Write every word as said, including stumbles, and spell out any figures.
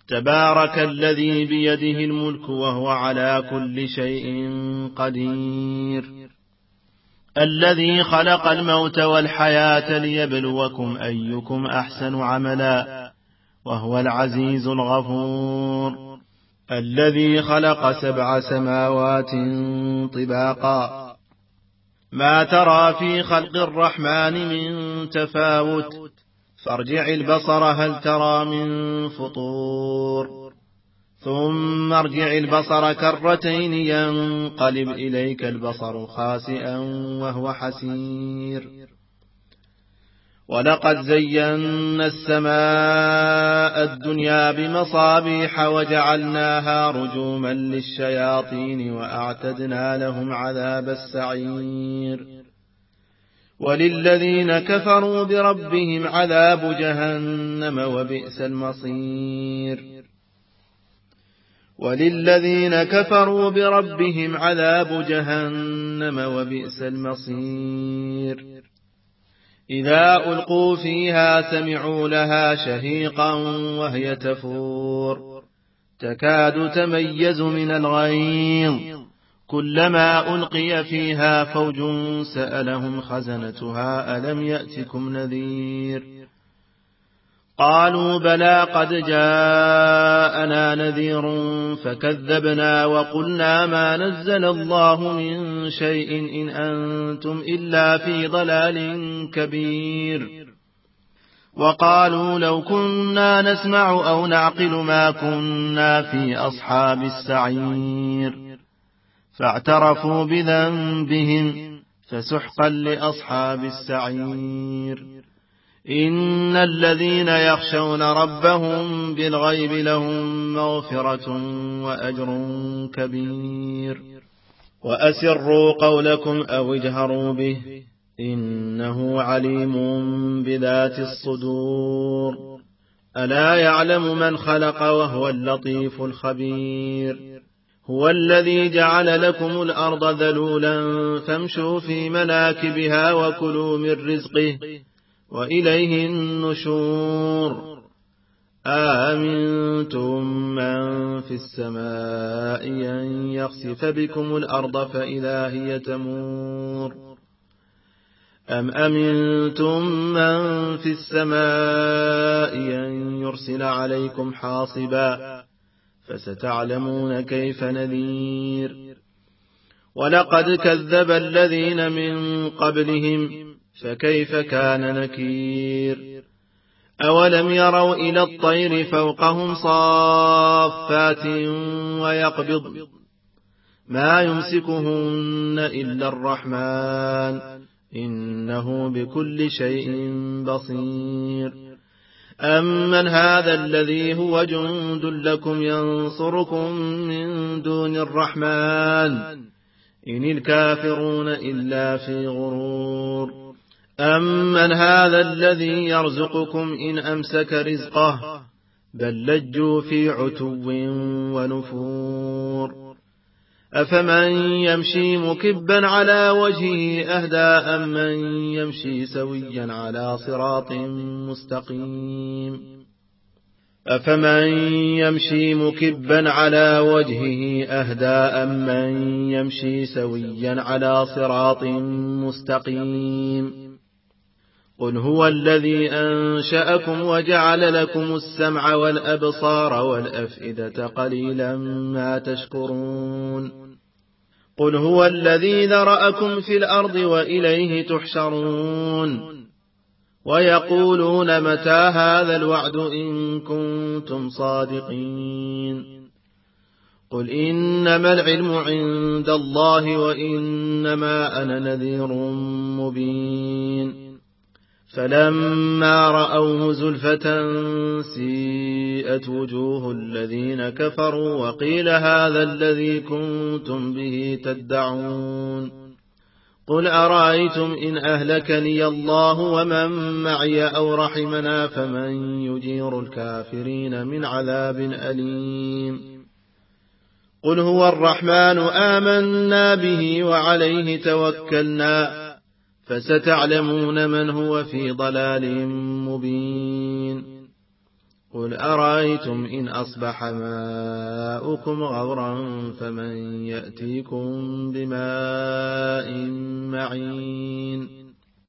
تبارك الذي بيده الملك وهو على كل شيء قدير الذي خلق الموت والحياة ليبلوكم أيكم أحسن عملا وهو العزيز الغفور الذي خلق سبع سماوات طباقا ما ترى في خلق الرحمن من تفاوت فارجع البصر هل ترى من فطور ثم ارجع البصر كرتين ينقلب إليك البصر خاسئا وهو حسير ولقد زينا السماء الدنيا بمصابيح وجعلناها رجوما للشياطين وأعتدنا لهم عذاب السعير وللذين كفروا بربهم عذاب جهنم وبئس المصير وللذين كفروا بربهم عذاب جهنم وبئس المصير إذا ألقوا فيها سمعوا لها شهيقا وهي تفور تكاد تميز من الغيظ كلما ألقي فيها فوج سألهم خزنتها ألم يأتكم نذير قالوا بلى قد جاءنا نذير فكذبنا وقلنا ما نزل الله من شيء إن أنتم إلا في ضلال كبير وقالوا لو كنا نسمع أو نعقل ما كنا في أصحاب السعير فاعترفوا بذنبهم فسحقا لأصحاب السعير إن الذين يخشون ربهم بالغيب لهم مغفرة وأجر كبير وأسروا قولكم أو اجهروا به إنه عليم بذات الصدور ألا يعلم من خلق وهو اللطيف الخبير هو الذي جعل لكم الأرض ذلولا فامشوا في مناكبها وكلوا من رزقه وإليه النشور آمنتم من في السماء أن يخسف بكم الأرض فإذا هي تمور أم أمنتم من في السماء أن يرسل عليكم حاصبا فستعلمون كيف نذير ولقد كذب الذين من قبلهم فكيف كان نكير أولم يروا إلى الطير فوقهم صافات ويقبض ما يمسكهن إلا الرحمن إنه بكل شيء بصير أمن هذا الذي هو جند لكم ينصركم من دون الرحمن إن الكافرون إلا في غرور أمن هذا الذي يرزقكم إن أمسك رزقه بل لجوا في عتو ونفور أفمن يمشي مكبا على وجهه أهدى أمن يمشي سويا على صراط مستقيم أفمن يمشي مكبا على وجهه أهدى أمن يمشي سويا على صراط مستقيم قل هو الذي أنشأكم وجعل لكم السمع والأبصار والأفئدة قليلا ما تشكرون قل هو الذي ذرأكم في الأرض وإليه تحشرون ويقولون متى هذا الوعد إن كنتم صادقين قل إنما العلم عند الله وإنما أنا نذير مبين فلما رأوه زلفة سيئت وجوه الذين كفروا وقيل هذا الذي كنتم به تدعون قل أرأيتم إن أهلكني الله ومن معي أو رحمنا فمن يجير الكافرين من عذاب أليم قل هو الرحمن آمنا به وعليه توكلنا فستعلمون من هو في ضلال مبين قل أرأيتم إن أصبح ماؤكم غورا فمن يأتيكم بماء معين